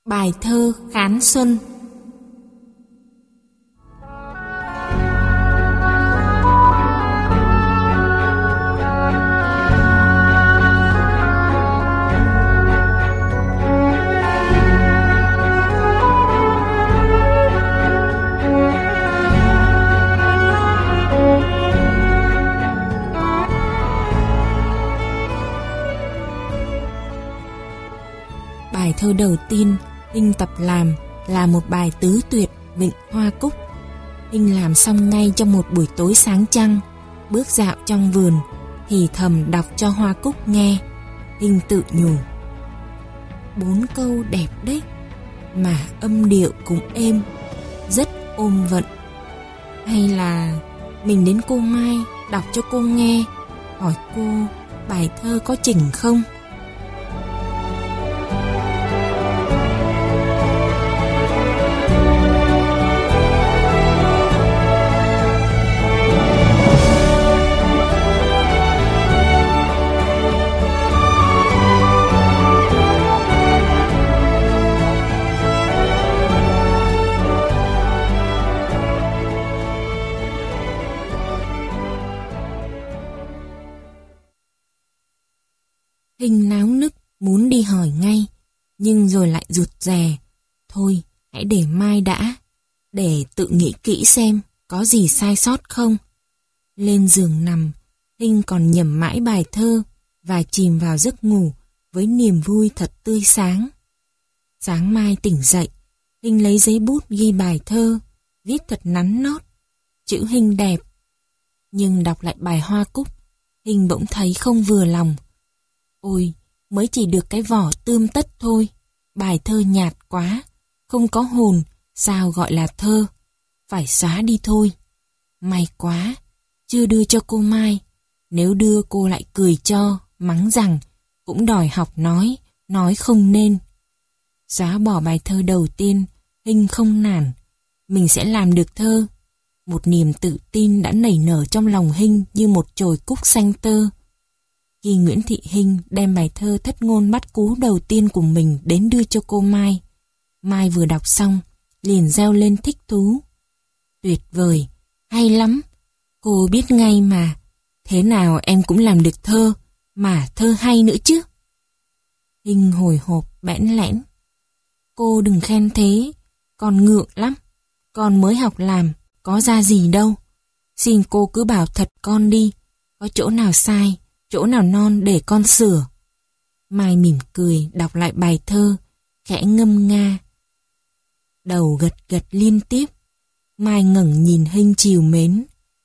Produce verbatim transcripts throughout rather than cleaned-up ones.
Bài thơ Khán Xuân. Bài thơ đầu tiên Hinh tập làm là một bài tứ tuyệt Vịnh Hoa Cúc. Hinh làm xong ngay trong một buổi tối sáng trăng, bước dạo trong vườn, thì thầm đọc cho Hoa Cúc nghe. Hinh tự nhủ: bốn câu đẹp đấy, mà âm điệu cũng êm, rất ôm vận. Hay là mình đến cô Mai đọc cho cô nghe, hỏi cô bài thơ có chỉnh không? Hinh náo nức muốn đi hỏi ngay, nhưng rồi lại rụt rè. Thôi, hãy để mai đã, để tự nghĩ kỹ xem có gì sai sót không. Lên giường nằm, Hinh còn nhẩm mãi bài thơ và chìm vào giấc ngủ với niềm vui thật tươi sáng. Sáng mai tỉnh dậy, Hinh lấy giấy bút ghi bài thơ, viết thật nắn nót, chữ Hinh đẹp. Nhưng đọc lại bài Hoa Cúc, Hinh bỗng thấy không vừa lòng. Ôi, mới chỉ được cái vỏ tươm tất thôi, bài thơ nhạt quá, không có hồn, sao gọi là thơ, phải xóa đi thôi. May quá, chưa đưa cho cô Mai, nếu đưa cô lại cười cho, mắng rằng, cũng đòi học nói, nói không nên. Xóa bỏ bài thơ đầu tiên, Hinh không nản, mình sẽ làm được thơ. Một niềm tự tin đã nảy nở trong lòng Hinh như một chồi cúc xanh tơ. Khi Nguyễn Thị Hinh đem bài thơ thất ngôn bắt cú đầu tiên của mình đến đưa cho cô Mai, Mai vừa đọc xong, liền reo lên thích thú. Tuyệt vời, hay lắm, cô biết ngay mà, thế nào em cũng làm được thơ, mà thơ hay nữa chứ. Hinh hồi hộp bẽn lẽn: cô đừng khen thế, con ngượng lắm, con mới học làm, có ra gì đâu. Xin cô cứ bảo thật con đi, có chỗ nào sai, chỗ nào non để con sửa. Mai mỉm cười đọc lại bài thơ, khẽ ngâm nga. Đầu gật gật liên tiếp, Mai ngẩng nhìn Hinh trìu mến.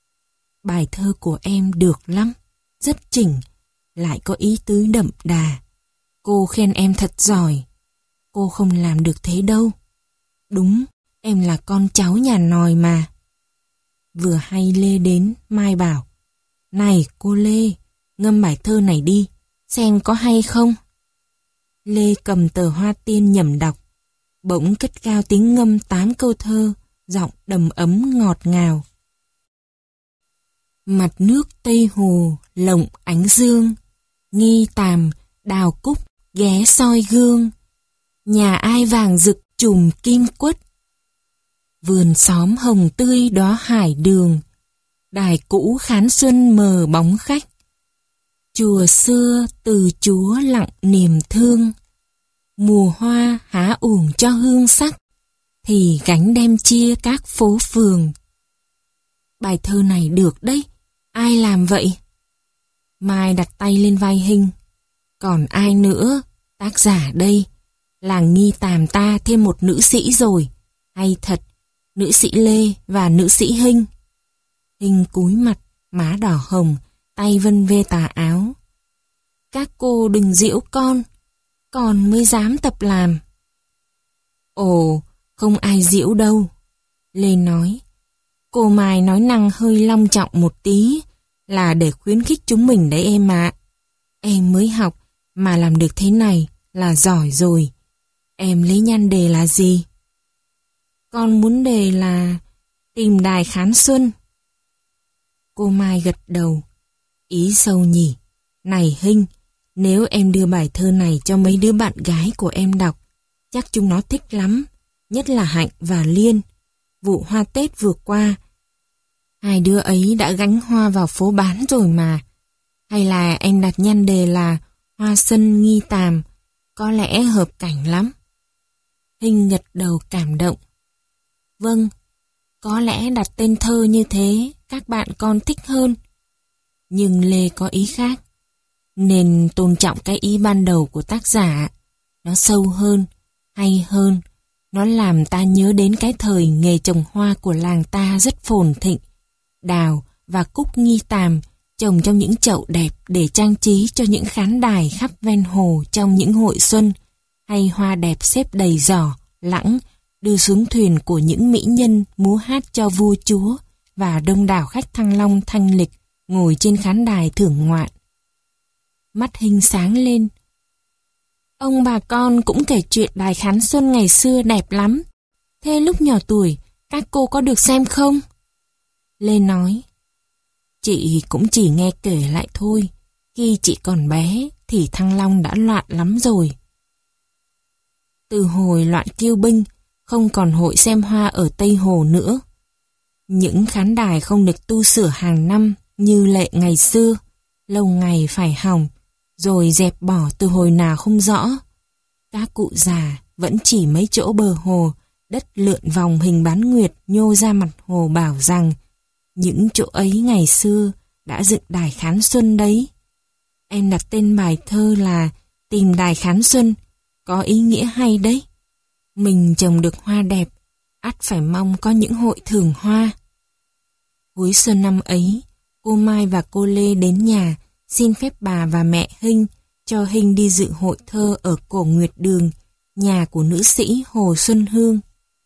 Bài thơ của em được lắm, rất chỉnh, lại có ý tứ đậm đà. Cô khen em thật giỏi, cô không làm được thế đâu. Đúng, em là con cháu nhà nòi mà. Vừa hay Lê đến, Mai bảo: này cô Lê, ngâm bài thơ này đi, xem có hay không. Lê cầm tờ Hoa Tiên nhẩm đọc, bỗng cất cao tiếng ngâm tám câu thơ, giọng đầm ấm ngọt ngào. Mặt nước Tây Hồ lộng ánh dương, nghi tàm đào cúc ghé soi gương, nhà ai vàng rực chùm kim quất, vườn xóm hồng tươi đóa hải đường, đài cũ Khán Xuân mờ bóng khách, chùa xưa từ Chúa lặng niềm thương, mùa hoa há uổng cho hương sắc, thì gánh đem chia các phố phường. Bài thơ này được đấy, ai làm vậy? Mai đặt tay lên vai Hinh. Còn ai nữa, tác giả đây, làng Nghi Tàm ta thêm một nữ sĩ rồi, hay thật, nữ sĩ Lê và nữ sĩ Hinh. Hinh cúi mặt, má đỏ hồng, tay vân vê tà áo. Các cô đừng giễu con, con mới dám tập làm. Ồ, không ai giễu đâu. Lê nói. Cô Mai nói năng hơi long trọng một tí, là để khuyến khích chúng mình đấy em ạ. Em mới học mà làm được thế này là giỏi rồi. Em lấy nhan đề là gì? Con muốn đề là tìm đài Khán Xuân. Cô Mai gật đầu. Ý sâu nhỉ. Này Hinh, nếu em đưa bài thơ này cho mấy đứa bạn gái của em đọc, Chắc chúng nó thích lắm, nhất là Hạnh và Liên. Vụ hoa Tết vừa qua, hai đứa ấy đã gánh hoa vào phố bán rồi mà. Hay là em đặt nhan đề là Hoa Xuân Nghi Tàm, có lẽ hợp cảnh lắm. Hinh gật đầu cảm động. Vâng, có lẽ đặt tên thơ như thế các bạn con thích hơn. Nhưng Lê có ý khác, nên tôn trọng cái ý ban đầu của tác giả. Nó sâu hơn, hay hơn. Nó làm ta nhớ đến cái thời nghề trồng hoa của làng ta rất phồn thịnh. Đào và cúc nghi tàm trồng trong những chậu đẹp để trang trí cho những khán đài khắp ven hồ trong những hội xuân, hay hoa đẹp xếp đầy giỏ, lẵng, đưa xuống thuyền của những mỹ nhân múa hát cho vua chúa và đông đảo khách Thăng Long thanh lịch ngồi trên khán đài thưởng ngoạn. Mắt Hinh sáng lên. Ông bà con cũng kể chuyện đài khán xuân ngày xưa đẹp lắm. Thế lúc nhỏ tuổi, các cô có được xem không? Lê nói, chị cũng chỉ nghe kể lại thôi. Khi chị còn bé thì Thăng Long đã loạn lắm rồi. Từ hồi loạn Kiêu Binh, không còn hội xem hoa ở Tây Hồ nữa. Những khán đài không được tu sửa hàng năm như lệ ngày xưa, lâu ngày phải hỏng, rồi dẹp bỏ từ hồi nào không rõ. Các cụ già vẫn chỉ mấy chỗ bờ hồ, đất lượn vòng hình bán nguyệt nhô ra mặt hồ bảo rằng những chỗ ấy ngày xưa đã dựng đài khán xuân đấy. Em đặt tên bài thơ là Tìm Đài Khán Xuân, có ý nghĩa hay đấy. Mình trồng được hoa đẹp, ắt phải mong có những hội thưởng hoa. Cuối xuân năm ấy, cô Mai và cô Lê đến nhà xin phép bà và mẹ Hinh cho Hinh đi dự hội thơ ở Cổ Nguyệt Đường, nhà của nữ sĩ Hồ Xuân Hương.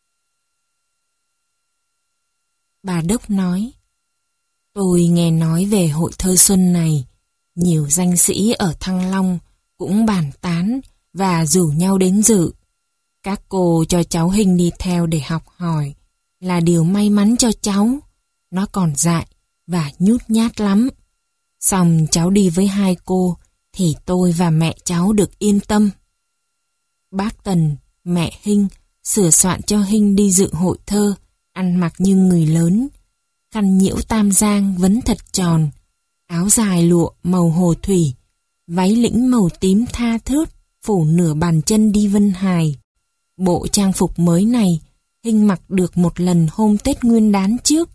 Bà Đốc nói, tôi nghe nói về hội thơ xuân này, nhiều danh sĩ ở Thăng Long cũng bàn tán và rủ nhau đến dự. Các cô cho cháu Hinh đi theo để học hỏi là điều may mắn cho cháu. Nó còn dại và nhút nhát lắm. Xong cháu đi với hai cô thì tôi và mẹ cháu được yên tâm. Bác Tần, mẹ Hinh sửa soạn cho Hinh đi dự hội thơ, ăn mặc như người lớn. Khăn nhiễu tam giang vấn thật tròn, áo dài lụa màu hồ thủy, váy lĩnh màu tím tha thướt phủ nửa bàn chân đi Vân Hài. Bộ trang phục mới này Hinh mặc được một lần hôm Tết Nguyên Đán trước,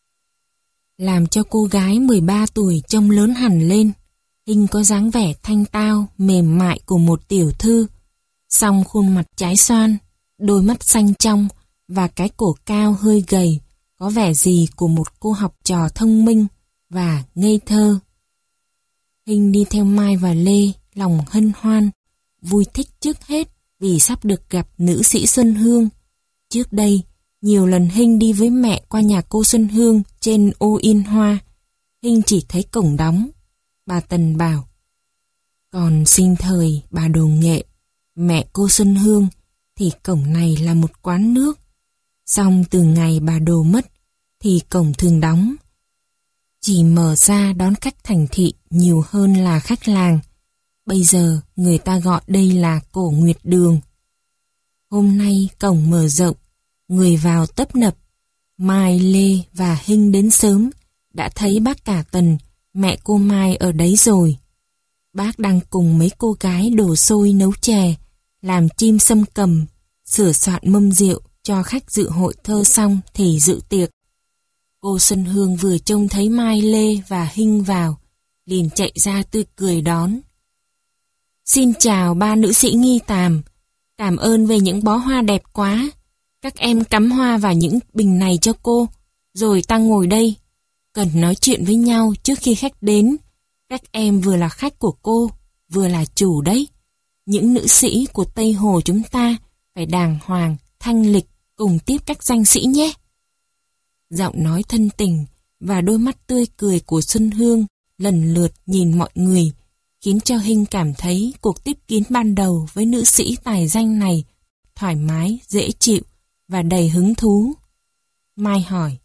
làm cho cô gái mười ba tuổi trông lớn hẳn lên. Hinh có dáng vẻ thanh tao, mềm mại của một tiểu thư, song khuôn mặt trái xoan, đôi mắt xanh trong và cái cổ cao hơi gầy, có vẻ gì của một cô học trò thông minh và ngây thơ. Hinh đi theo Mai và Lê, lòng hân hoan, vui thích trước hết vì sắp được gặp nữ sĩ Xuân Hương. Trước đây, nhiều lần Hinh đi với mẹ qua nhà cô Xuân Hương trên Ô Yên Hoa. Hinh chỉ thấy cổng đóng. Bà Tần bảo, còn sinh thời bà Đồ Nghệ, mẹ cô Xuân Hương, thì cổng này là một quán nước. Xong từ ngày bà Đồ mất, thì cổng thường đóng, chỉ mở ra đón khách thành thị nhiều hơn là khách làng. Bây giờ người ta gọi đây là Cổ Nguyệt Đường. Hôm nay cổng mở rộng, người vào tấp nập. Mai, Lê và Hinh đến sớm, đã thấy bác cả Tần, mẹ cô Mai ở đấy rồi. Bác đang cùng mấy cô gái đổ xôi nấu chè, làm chim sâm cầm, sửa soạn mâm rượu cho khách dự hội thơ xong thì dự tiệc. Cô Xuân Hương vừa trông thấy Mai, Lê và Hinh vào, liền chạy ra tươi cười đón. Xin chào ba nữ sĩ Nghi Tàm, cảm ơn về những bó hoa đẹp quá. Các em cắm hoa vào những bình này cho cô, rồi ta ngồi đây. Cần nói chuyện với nhau trước khi khách đến. Các em vừa là khách của cô, vừa là chủ đấy. Những nữ sĩ của Tây Hồ chúng ta phải đàng hoàng, thanh lịch, cùng tiếp các danh sĩ nhé. Giọng nói thân tình và đôi mắt tươi cười của Xuân Hương lần lượt nhìn mọi người, khiến cho Hinh cảm thấy cuộc tiếp kiến ban đầu với nữ sĩ tài danh này thoải mái, dễ chịu và đầy hứng thú. Mai hỏi,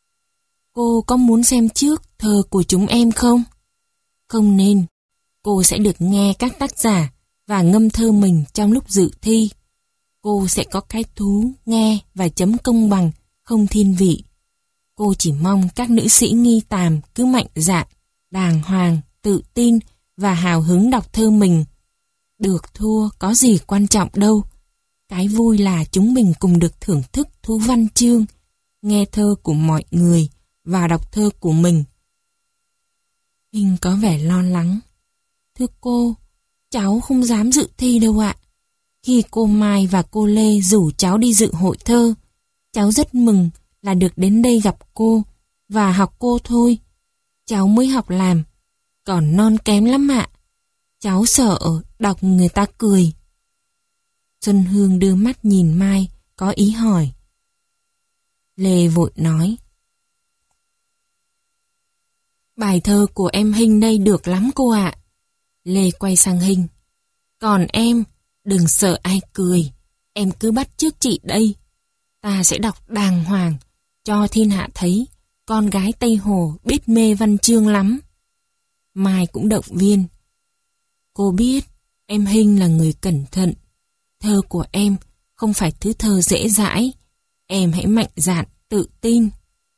cô có muốn xem trước thơ của chúng em không? Không nên, cô sẽ được nghe các tác giả và ngâm thơ mình trong lúc dự thi. cô sẽ có cái thú nghe và chấm công bằng, không thiên vị. Cô chỉ mong các nữ sĩ nghi tàm cứ mạnh dạn, đàng hoàng, tự tin và hào hứng đọc thơ mình. Được thua có gì quan trọng đâu. Cái vui là chúng mình cùng được thưởng thức thú văn chương, nghe thơ của mọi người và đọc thơ của mình. Hinh có vẻ lo lắng. Thưa cô, cháu không dám dự thi đâu ạ. Khi cô Mai và cô Lê rủ cháu đi dự hội thơ, cháu rất mừng là được đến đây gặp cô và học cô thôi. Cháu mới học làm, còn non kém lắm ạ. Cháu sợ đọc người ta cười. Xuân Hương đưa mắt nhìn Mai, có ý hỏi. Lê vội nói. Bài thơ của em Hinh đây được lắm cô ạ. Lê quay sang Hinh. Còn em, đừng sợ ai cười, em cứ bắt chước chị đây. Ta sẽ đọc đàng hoàng, cho thiên hạ thấy con gái Tây Hồ biết mê văn chương lắm. Mai cũng động viên. Cô biết em Hinh là người cẩn thận. Thơ của em không phải thứ thơ dễ dãi. Em hãy mạnh dạn, tự tin.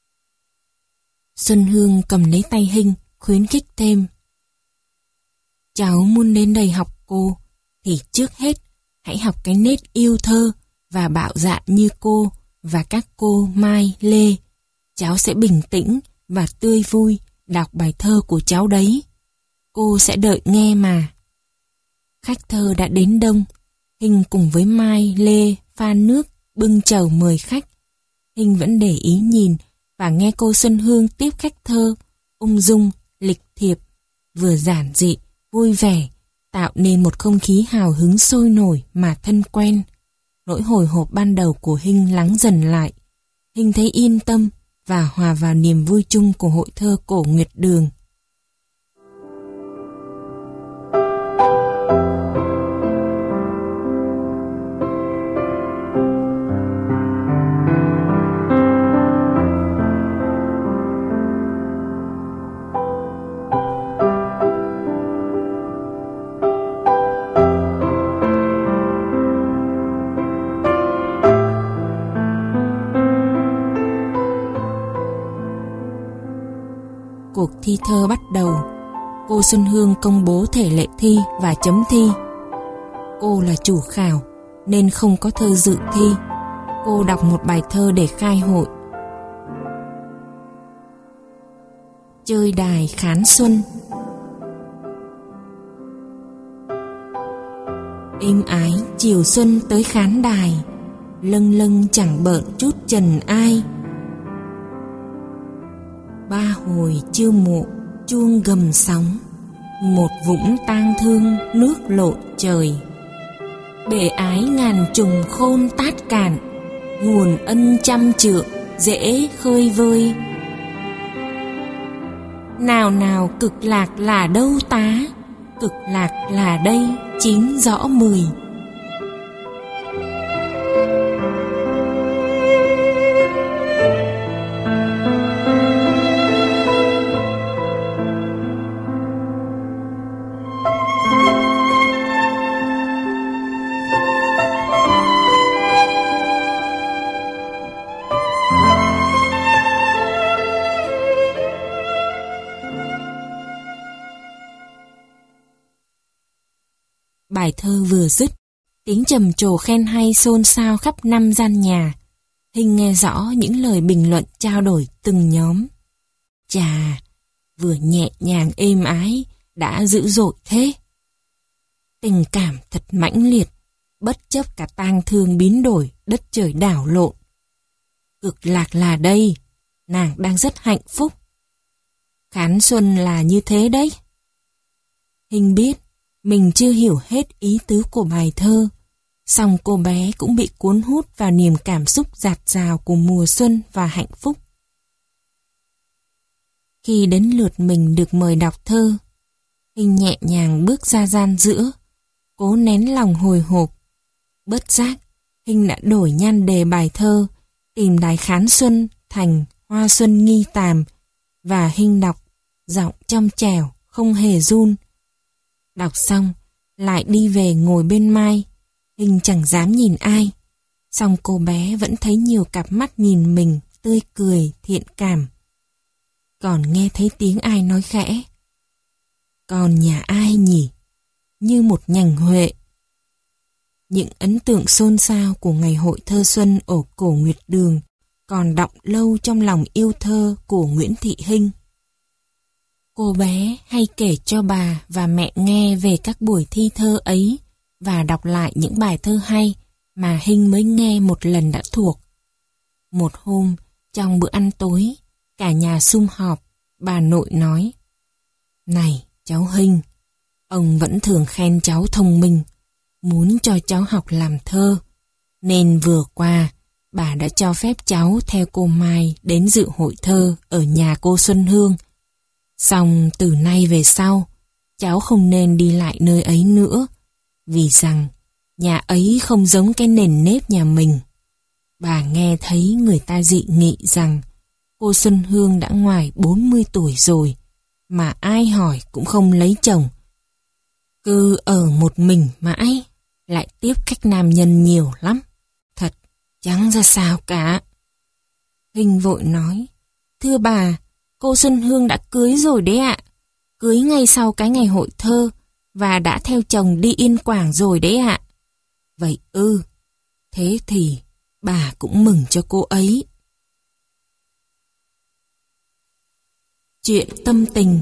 Xuân Hương cầm lấy tay Hinh, khuyến khích thêm. Cháu muốn đến đây học cô, thì trước hết hãy học cái nét yêu thơ và bạo dạn như cô và các cô Mai, Lê. Cháu sẽ bình tĩnh và tươi vui đọc bài thơ của cháu đấy. Cô sẽ đợi nghe mà. Khách thơ đã đến đông. Hinh cùng với Mai, Lê pha nước bưng chầu mời khách. Hinh vẫn để ý nhìn và nghe cô Xuân Hương tiếp khách thơ, ung dung, lịch thiệp, vừa giản dị, vui vẻ, tạo nên một không khí hào hứng sôi nổi mà thân quen. Nỗi hồi hộp ban đầu của Hinh lắng dần lại. Hinh thấy yên tâm và hòa vào niềm vui chung của hội thơ cổ Nguyệt Đường. Cuộc thi thơ bắt đầu. Cô Xuân Hương công bố thể lệ thi và chấm thi. Cô là chủ khảo nên không có thơ dự thi. Cô đọc một bài thơ để khai hội. Chơi đài khán xuân. Êm ái chiều xuân tới khán đài, lâng lâng chẳng bợn chút trần ai. Ba hồi chiêu mộ chuông gầm sóng, một vũng tang thương nước lội trời. Bể ái ngàn trùng khôn tát cạn, nguồn ân trăm trượng dễ khơi vơi. Nào nào cực lạc là đâu tá, cực lạc là đây chín rõ mười. Bài thơ vừa dứt, tiếng trầm trồ khen hay xôn xao khắp năm gian nhà. Hinh nghe rõ những lời bình luận trao đổi từng nhóm. Chà, vừa nhẹ nhàng êm ái, đã dữ dội thế. Tình cảm thật mãnh liệt, bất chấp cả tang thương biến đổi, đất trời đảo lộn. Cực lạc là đây, nàng đang rất hạnh phúc. Khán xuân là như thế đấy. Hinh biết mình chưa hiểu hết ý tứ của bài thơ, song cô bé cũng bị cuốn hút vào niềm cảm xúc dạt dào của mùa xuân và hạnh phúc. Khi đến lượt mình được mời đọc thơ, Hinh nhẹ nhàng bước ra gian giữa, cố nén lòng hồi hộp. Bất giác, Hinh đã đổi nhan đề bài thơ, tìm đài khán xuân thành hoa xuân nghi tàm, và Hinh đọc, giọng trong trẻo, không hề run. Đọc xong, lại đi về ngồi bên Mai. Hinh chẳng dám nhìn ai, song cô bé vẫn thấy nhiều cặp mắt nhìn mình tươi cười, thiện cảm. Còn nghe thấy tiếng ai nói khẽ: "Con nhà ai nhỉ?" Như một nhành huệ. Những ấn tượng xôn xao của ngày hội thơ xuân ở cổ Nguyệt Đường còn đọng lâu trong lòng yêu thơ của Nguyễn Thị Hinh. Cô bé hay kể cho bà và mẹ nghe về các buổi thi thơ ấy và đọc lại những bài thơ hay mà Hinh mới nghe một lần đã thuộc. Một hôm, trong bữa ăn tối, cả nhà sum họp, bà nội nói: "Này, cháu Hinh, ông vẫn thường khen cháu thông minh, muốn cho cháu học làm thơ, nên vừa qua bà đã cho phép cháu theo cô Mai đến dự hội thơ ở nhà cô Xuân Hương. Song từ nay về sau, cháu không nên đi lại nơi ấy nữa, vì rằng nhà ấy không giống cái nền nếp nhà mình." Bà nghe thấy người ta dị nghị rằng cô Xuân Hương đã ngoài bốn mươi tuổi rồi, mà ai hỏi cũng không lấy chồng. Cứ ở một mình mãi, lại tiếp khách nam nhân nhiều lắm. Thật, chẳng ra sao cả. Hinh vội nói: "Thưa bà, cô Xuân Hương đã cưới rồi đấy ạ. Cưới ngay sau cái ngày hội thơ, và đã theo chồng đi Yên Quảng rồi đấy ạ." "Vậy ư, thế thì bà cũng mừng cho cô ấy." Chuyện tâm tình.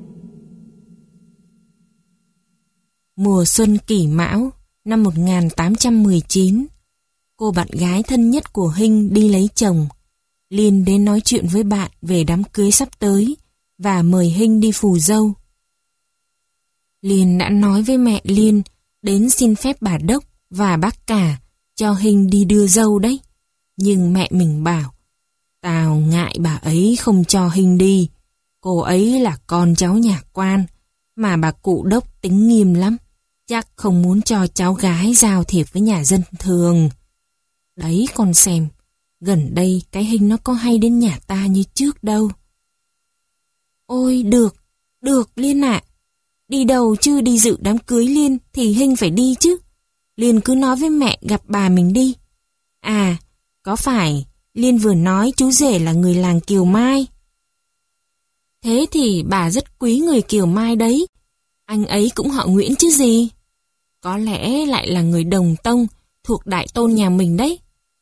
Mùa xuân Kỷ Mão năm một nghìn tám trăm mười chín, cô bạn gái thân nhất của Hinh đi lấy chồng. Liên đến nói chuyện với bạn về đám cưới sắp tới và mời Hinh đi phù dâu. Liên đã nói với mẹ Liên đến xin phép bà Đốc và bác cả cho Hinh đi đưa dâu đấy. Nhưng mẹ mình bảo: "Tao ngại bà ấy không cho Hinh đi. Cô ấy là con cháu nhà quan, mà bà cụ Đốc tính nghiêm lắm. Chắc không muốn cho cháu gái giao thiệp với nhà dân thường. Đấy con xem, gần đây cái Hinh nó có hay đến nhà ta như trước đâu." "Ôi được, được Liên ạ. Đi đâu chứ đi dự đám cưới Liên thì Hinh phải đi chứ. Liên cứ nói với mẹ gặp bà mình đi. À, có phải Liên vừa nói chú rể là người làng Kiều Mai?" "Thế thì bà rất quý người Kiều Mai đấy. Anh ấy cũng họ Nguyễn chứ gì. Có lẽ lại là người đồng tông thuộc đại tôn nhà mình đấy."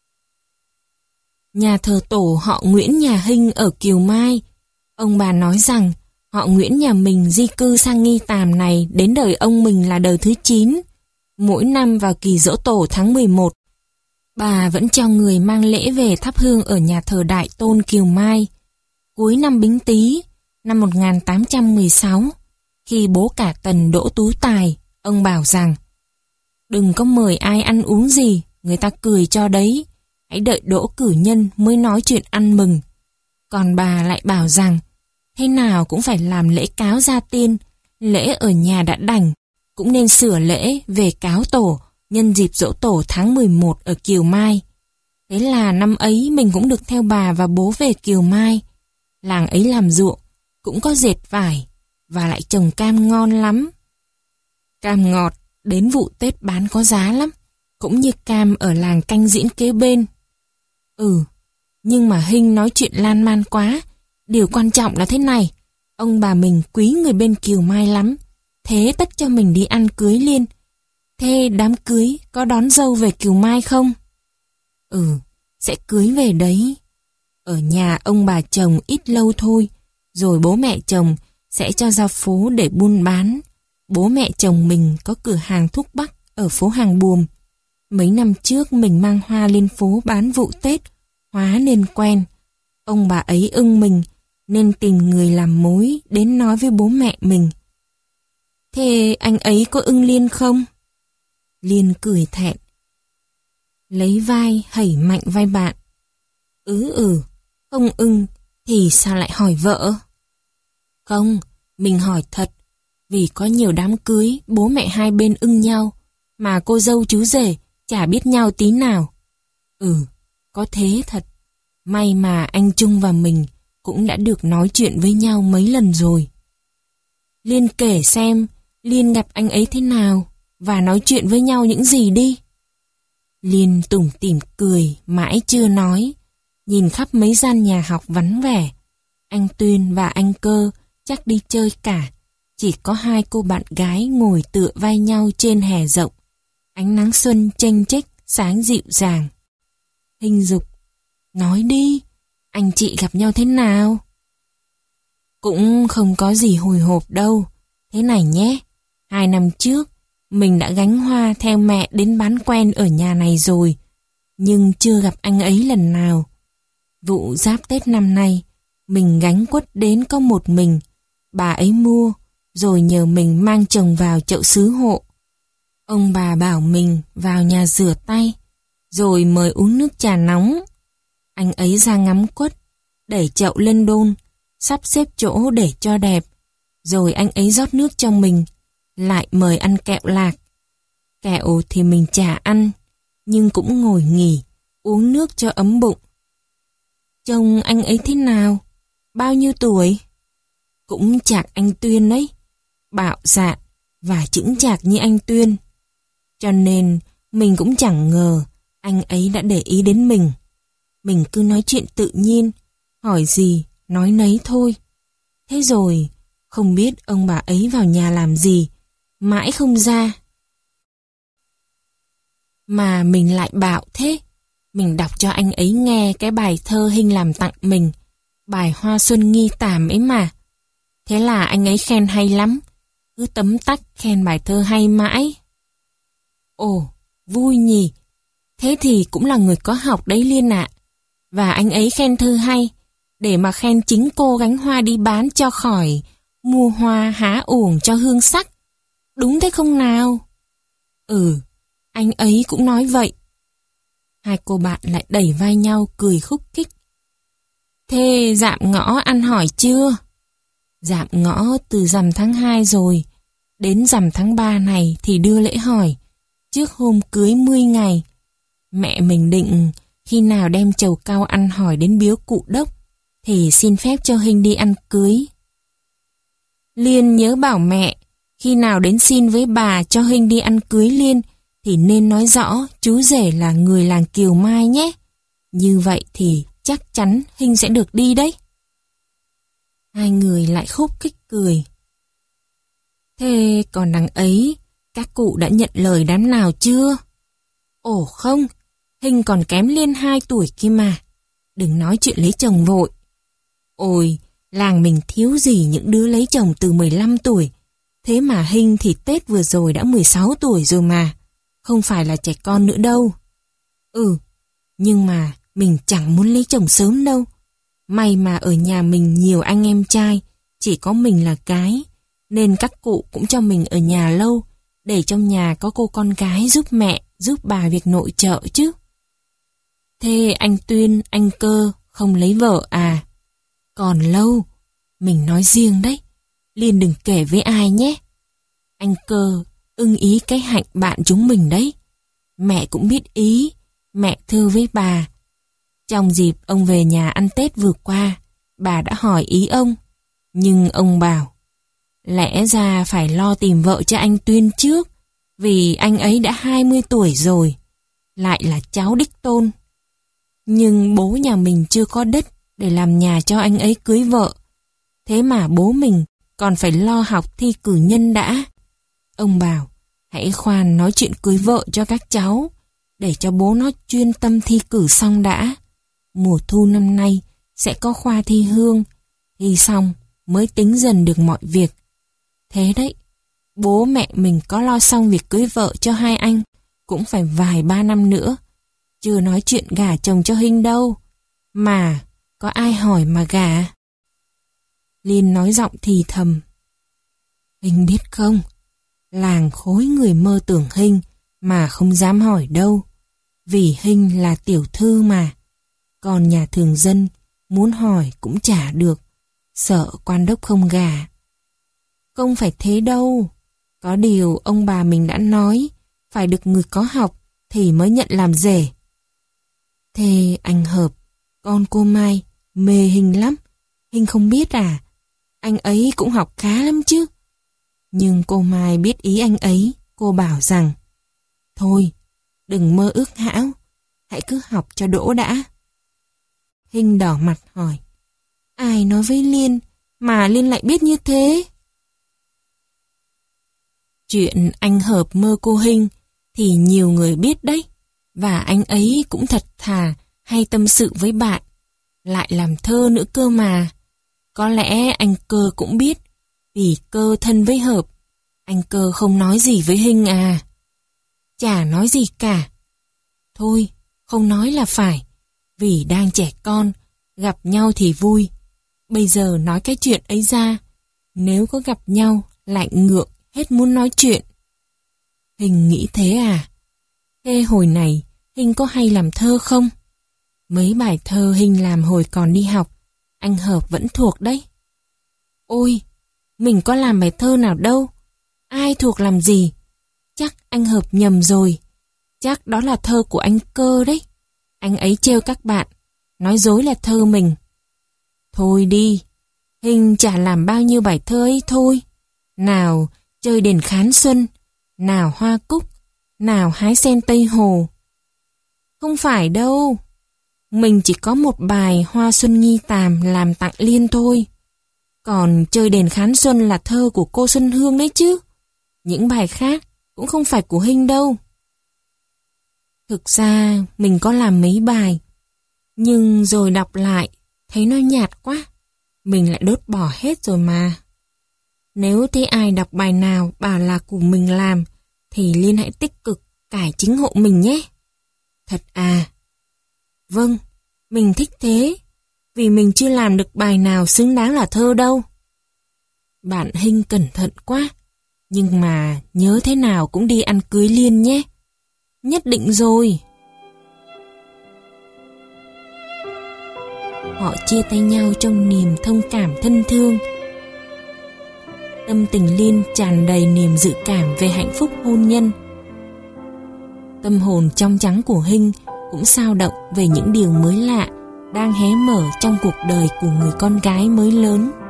Nhà thờ tổ họ Nguyễn nhà Hinh ở Kiều Mai. Ông bà nói rằng họ Nguyễn nhà mình di cư sang Nghi Tàm này đến đời ông mình là đời thứ chín. Mỗi năm vào kỳ giỗ tổ tháng mười một, bà vẫn cho người mang lễ về thắp hương ở nhà thờ đại tôn Kiều Mai. Cuối năm Bính Tý năm một nghìn tám trăm mười sáu, khi bố cả Tần Đỗ Tú Tài, ông bảo rằng: "Đừng có mời ai ăn uống gì, người ta cười cho đấy. Hãy đợi Đỗ cử nhân mới nói chuyện ăn mừng." Còn bà lại bảo rằng thế nào cũng phải làm lễ cáo gia tiên, lễ ở nhà đã đành, cũng nên sửa lễ về cáo tổ nhân dịp giỗ tổ tháng mười một ở Kiều Mai. Thế là năm ấy mình cũng được theo bà và bố về Kiều Mai. Làng ấy làm ruộng, cũng có dệt vải, và lại trồng cam ngon lắm. Cam ngọt, đến vụ Tết bán có giá lắm, cũng như cam ở làng Canh Diễn kế bên. Ừ, nhưng mà Hinh nói chuyện lan man quá. Điều quan trọng là thế này: ông bà mình quý người bên Kiều Mai lắm, thế tất cho mình đi ăn cưới Liên. Thế đám cưới có đón dâu về Kiều Mai không? Ừ, sẽ cưới về đấy. Ở nhà ông bà chồng ít lâu thôi, rồi bố mẹ chồng sẽ cho ra phố để buôn bán. Bố mẹ chồng mình có cửa hàng thuốc bắc ở phố Hàng Buồm. Mấy năm trước mình mang hoa lên phố bán vụ Tết, hóa nên quen. Ông bà ấy ưng mình, nên tìm người làm mối đến nói với bố mẹ mình. Thế anh ấy có ưng Liên không? Liên cười thẹn, lấy vai hẩy mạnh vai bạn. Ừ ừ, không ưng thì sao lại hỏi vợ? Không, mình hỏi thật, vì có nhiều đám cưới bố mẹ hai bên ưng nhau, mà cô dâu chú rể chả biết nhau tí nào. Ừ, có thế thật. May mà anh Trung và mình cũng đã được nói chuyện với nhau mấy lần rồi. Liên kể xem Liên gặp anh ấy thế nào và nói chuyện với nhau những gì đi. Liên tủm tỉm cười, mãi chưa nói. Nhìn khắp mấy gian nhà học vắng vẻ. Anh Tuyên và anh Cơ chắc đi chơi cả. Chỉ có hai cô bạn gái ngồi tựa vai nhau trên hè rộng. Ánh nắng xuân chênh chếch, sáng dịu dàng. Hình dục: nói đi, anh chị gặp nhau thế nào? Cũng không có gì hồi hộp đâu. Thế này nhé, hai năm trước, mình đã gánh hoa theo mẹ đến bán quen ở nhà này rồi, nhưng chưa gặp anh ấy lần nào. Vụ giáp Tết năm nay, mình gánh quất đến có một mình, bà ấy mua, rồi nhờ mình mang chồng vào chậu sứ hộ. Ông bà bảo mình vào nhà rửa tay, rồi mời uống nước trà nóng. Anh ấy ra ngắm quất, đẩy chậu lên đôn, sắp xếp chỗ để cho đẹp, rồi anh ấy rót nước cho mình, lại mời ăn kẹo lạc. Kẹo thì mình chả ăn, nhưng cũng ngồi nghỉ, uống nước cho ấm bụng. Chồng anh ấy thế nào? Bao nhiêu tuổi? Cũng chạc anh Tuyên ấy, bạo dạn và chững chạc như anh Tuyên. Cho nên mình cũng chẳng ngờ anh ấy đã để ý đến mình. Mình cứ nói chuyện tự nhiên, hỏi gì nói nấy thôi. Thế rồi không biết ông bà ấy vào nhà làm gì, mãi không ra. Mà mình lại bảo thế. Mình đọc cho anh ấy nghe cái bài thơ Hinh làm tặng mình, bài Hoa Xuân Nghi Tàm ấy mà. Thế là anh ấy khen hay lắm, cứ tấm tắc khen bài thơ hay mãi. Ồ, vui nhỉ. Thế thì cũng là người có học đấy Liên ạ. Và anh ấy khen thơ hay, để mà khen chính cô gánh hoa đi bán cho khỏi mua hoa há uổng cho hương sắc. Đúng thế không nào? Ừ, anh ấy cũng nói vậy. Hai cô bạn lại đẩy vai nhau cười khúc khích. Thế Dạm Ngõ ăn hỏi chưa? Dạm Ngõ từ rằm tháng hai rồi, đến rằm tháng ba này thì đưa lễ hỏi, trước hôm cưới mươi ngày. Mẹ mình định khi nào đem trầu cau ăn hỏi đến biếu cụ Đốc, thì xin phép cho Hinh đi ăn cưới. Liên nhớ bảo mẹ, khi nào đến xin với bà cho Hinh đi ăn cưới Liên, thì nên nói rõ chú rể là người làng Kiều Mai nhé. Như vậy thì chắc chắn Hinh sẽ được đi đấy. Hai người lại khúc khích cười. Thế còn đằng ấy, các cụ đã nhận lời đám nào chưa? Ồ không, Hinh còn kém Liên hai tuổi kia mà. Đừng nói chuyện lấy chồng vội. Ôi, làng mình thiếu gì những đứa lấy chồng từ mười lăm tuổi. Thế mà Hinh thì Tết vừa rồi đã mười sáu tuổi rồi mà. Không phải là trẻ con nữa đâu. Ừ, nhưng mà mình chẳng muốn lấy chồng sớm đâu. May mà ở nhà mình nhiều anh em trai, chỉ có mình là cái, nên các cụ cũng cho mình ở nhà lâu, để trong nhà có cô con gái giúp mẹ, giúp bà việc nội trợ chứ. Thế anh Tuyên, anh Cơ không lấy vợ à? Còn lâu, mình nói riêng đấy, Liên đừng kể với ai nhé. Anh Cơ ưng ý cái hạnh bạn chúng mình đấy. Mẹ cũng biết ý, mẹ thưa với bà. Trong dịp ông về nhà ăn Tết vừa qua, bà đã hỏi ý ông, nhưng ông bảo, lẽ ra phải lo tìm vợ cho anh Tuyên trước, vì anh ấy đã hai mươi tuổi rồi, lại là cháu đích tôn. Nhưng bố nhà mình chưa có đất để làm nhà cho anh ấy cưới vợ, thế mà bố mình còn phải lo học thi cử nhân đã. Ông bảo, hãy khoan nói chuyện cưới vợ cho các cháu, để cho bố nó chuyên tâm thi cử xong đã. Mùa thu năm nay sẽ có khoa thi hương, thi xong mới tính dần được mọi việc. Thế đấy, bố mẹ mình có lo xong việc cưới vợ cho hai anh, cũng phải vài ba năm nữa. Chưa nói chuyện gả chồng cho Hinh đâu. Mà, có ai hỏi mà gả? Liên nói giọng thì thầm. Hinh biết không, làng khối người mơ tưởng Hinh mà không dám hỏi đâu. Vì Hinh là tiểu thư mà. Còn nhà thường dân muốn hỏi cũng chả được, sợ quan đốc không gả. Không phải thế đâu. Có điều ông bà mình đã nói, phải được người có học thì mới nhận làm rể. Thế anh Hợp, con cô Mai, mê Hinh lắm. Hinh không biết à? Anh ấy cũng học khá lắm chứ. Nhưng cô Mai biết ý anh ấy, cô bảo rằng, thôi, đừng mơ ước hão. Hãy cứ học cho đỗ đã. Hinh đỏ mặt hỏi, ai nói với Liên mà Liên lại biết như thế? Chuyện anh Hợp mơ cô Hinh thì nhiều người biết đấy, và anh ấy cũng thật thà hay tâm sự với bạn, lại làm thơ nữa cơ mà. Có lẽ anh Cơ cũng biết, vì Cơ thân với Hợp. Anh Cơ không nói gì với Hinh à? Chả nói gì cả. Thôi, không nói là phải, vì đang trẻ con, gặp nhau thì vui. Bây giờ nói cái chuyện ấy ra, nếu có gặp nhau lại ngượng hết muốn nói chuyện. Hinh nghĩ thế à? Thế hồi này Hinh có hay làm thơ không? Mấy bài thơ Hinh làm hồi còn đi học, anh Hợp vẫn thuộc đấy. Ôi, mình có làm bài thơ nào đâu. Ai thuộc làm gì? Chắc anh Hợp nhầm rồi. Chắc đó là thơ của anh Cơ đấy. Anh ấy trêu các bạn, nói dối là thơ mình. Thôi đi, Hinh chả làm bao nhiêu bài thơ ấy thôi. Nào chơi đền khán xuân, nào hoa cúc, nào hái sen Tây Hồ. Không phải đâu. Mình chỉ có một bài Hoa Xuân Nghi Tàm làm tặng Liên thôi. Còn chơi đền khán xuân là thơ của cô Xuân Hương đấy chứ. Những bài khác cũng không phải của Hinh đâu. Thực ra mình có làm mấy bài, nhưng rồi đọc lại thấy nó nhạt quá, mình lại đốt bỏ hết rồi mà. Nếu thấy ai đọc bài nào bảo là của mình làm, thì Liên hãy tích cực cải chính hộ mình nhé. Thật à? Vâng, mình thích thế, vì mình chưa làm được bài nào xứng đáng là thơ đâu. Bạn Hinh cẩn thận quá, nhưng mà nhớ thế nào cũng đi ăn cưới Liên nhé. Nhất định rồi. Họ chia tay nhau trong niềm thông cảm thân thương. Tâm tình Liên tràn đầy niềm dự cảm về hạnh phúc hôn nhân. Tâm hồn trong trắng của Hinh cũng xao động về những điều mới lạ đang hé mở trong cuộc đời của người con gái mới lớn.